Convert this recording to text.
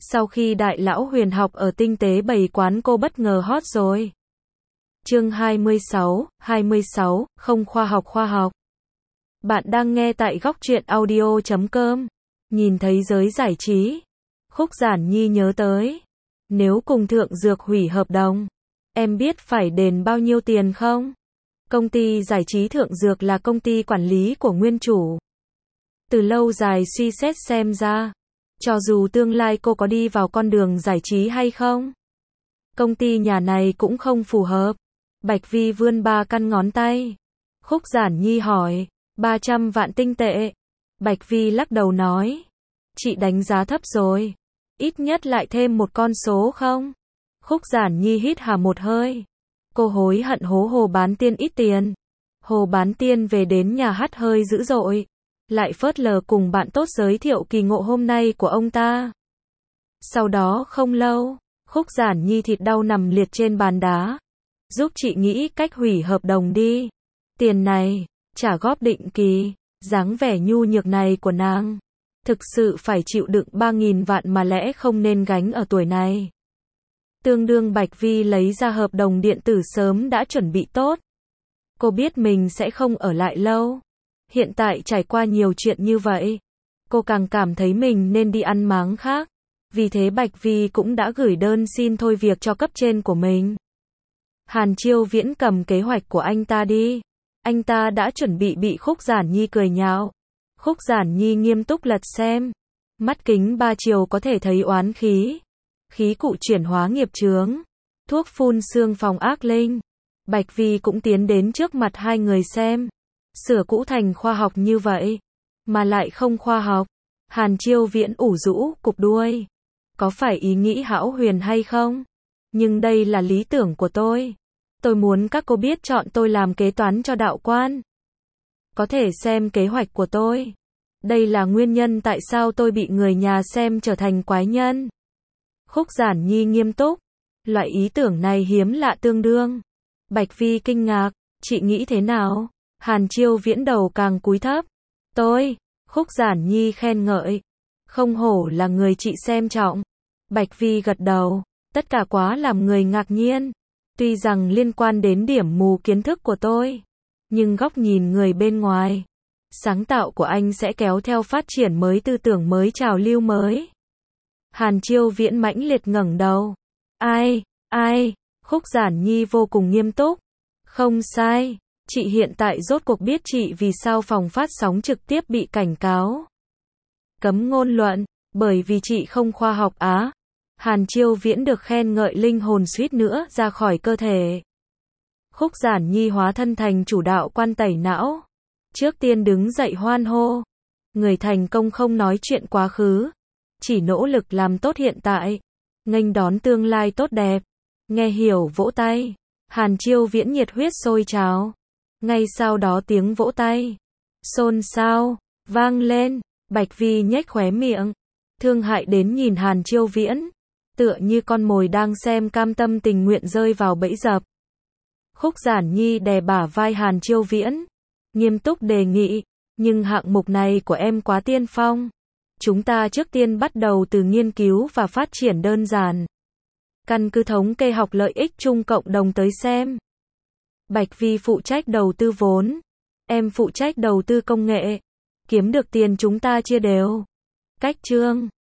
Sau khi đại lão Huyền học ở tinh tế bày quán cô bất ngờ hot rồi. Chương 26, không khoa học. Bạn đang nghe tại góc truyện audio.com. Nhìn thấy giới giải trí, Khúc Giản Nhi nhớ tới. Nếu cùng Thượng Dược hủy hợp đồng, em biết phải đền bao nhiêu tiền không? Công ty giải trí Thượng Dược là công ty quản lý của nguyên chủ. Từ lâu dài suy xét xem ra, cho dù tương lai cô có đi vào con đường giải trí hay không, công ty nhà này cũng không phù hợp. Bạch Vi vươn 3 căn ngón tay. Khúc Giản Nhi hỏi, 300 vạn tinh tệ. Bạch Vi lắc đầu nói, chị đánh giá thấp rồi. Ít nhất lại thêm một con số không? Khúc Giản Nhi hít hà một hơi. Cô hối hận Hồ Bán Tiên ít tiền. Hồ Bán Tiên về đến nhà hắt hơi dữ dội, lại phớt lờ cùng bạn tốt giới thiệu kỳ ngộ hôm nay của ông ta. Sau đó không lâu, Khúc Giản Nhi thịt đau nằm liệt trên bàn đá. Giúp chị nghĩ cách hủy hợp đồng đi. Tiền này, trả góp định kỳ. Dáng vẻ nhu nhược này của nàng, thực sự phải chịu đựng 3.000 vạn mà lẽ không nên gánh ở tuổi này. Tương đương Bạch Vi lấy ra hợp đồng điện tử sớm đã chuẩn bị tốt. Cô biết mình sẽ không ở lại lâu. Hiện tại trải qua nhiều chuyện như vậy, cô càng cảm thấy mình nên đi ăn máng khác. Vì thế Bạch Vi cũng đã gửi đơn xin thôi việc cho cấp trên của mình. Hàn Chiêu Viễn cầm kế hoạch của anh ta đi. Anh ta đã chuẩn bị Khúc Giản Nhi cười nhạo. Khúc Giản Nhi nghiêm túc lật xem. Mắt kính 3 chiều có thể thấy oán khí. Khí cụ chuyển hóa nghiệp chướng. Thuốc phun xương phòng ác linh. Bạch Vi cũng tiến đến trước mặt hai người xem. Sửa cũ thành khoa học như vậy, mà lại không khoa học. Hàn Chiêu Viễn ủ rũ cụp đuôi. Có phải ý nghĩ hão huyền hay không? Nhưng đây là lý tưởng của tôi. Tôi muốn các cô biết chọn tôi làm kế toán cho đạo quan. Có thể xem kế hoạch của tôi. Đây là nguyên nhân tại sao tôi bị người nhà xem trở thành quái nhân. Khúc Giản Nhi nghiêm túc. Loại ý tưởng này hiếm lạ tương đương. Bạch Vi kinh ngạc. Chị nghĩ thế nào? Hàn Chiêu Viễn đầu càng cúi thấp. Khúc Giản Nhi khen ngợi. Không hổ là người chị xem trọng. Bạch Vi gật đầu. Tất cả quá làm người ngạc nhiên. Tuy rằng liên quan đến điểm mù kiến thức của tôi, nhưng góc nhìn người bên ngoài, sáng tạo của anh sẽ kéo theo phát triển mới, tư tưởng mới, trào lưu mới. Hàn Chiêu Viễn mãnh liệt ngẩng đầu. Ai? Khúc Giản Nhi vô cùng nghiêm túc. Không sai, chị hiện tại rốt cuộc biết chị vì sao phòng phát sóng trực tiếp bị cảnh cáo cấm ngôn luận, bởi vì chị không khoa học á. Hàn Chiêu Viễn được khen ngợi linh hồn suýt nữa ra khỏi cơ thể. Khúc Giản Nhi hóa thân thành chủ đạo quan tẩy não. Trước tiên đứng dậy hoan hô. Người thành công không nói chuyện quá khứ, chỉ nỗ lực làm tốt hiện tại, nghênh đón tương lai tốt đẹp. Nghe hiểu vỗ tay. Hàn Chiêu Viễn nhiệt huyết sôi trào. Ngay sau đó tiếng vỗ tay xôn xao vang lên. Bạch Vi nhếch khóe miệng, thương hại đến nhìn Hàn Chiêu Viễn, tựa như con mồi đang xem cam tâm tình nguyện rơi vào bẫy dập. Khúc Giản Nhi đè bả vai Hàn Chiêu Viễn, nghiêm túc đề nghị, nhưng hạng mục này của em quá tiên phong. Chúng ta trước tiên bắt đầu từ nghiên cứu và phát triển đơn giản. Căn cứ thống kê học lợi ích chung cộng đồng tới xem. Bạch Vi phụ trách đầu tư vốn, em phụ trách đầu tư công nghệ. Kiếm được tiền chúng ta chia đều. Cách chương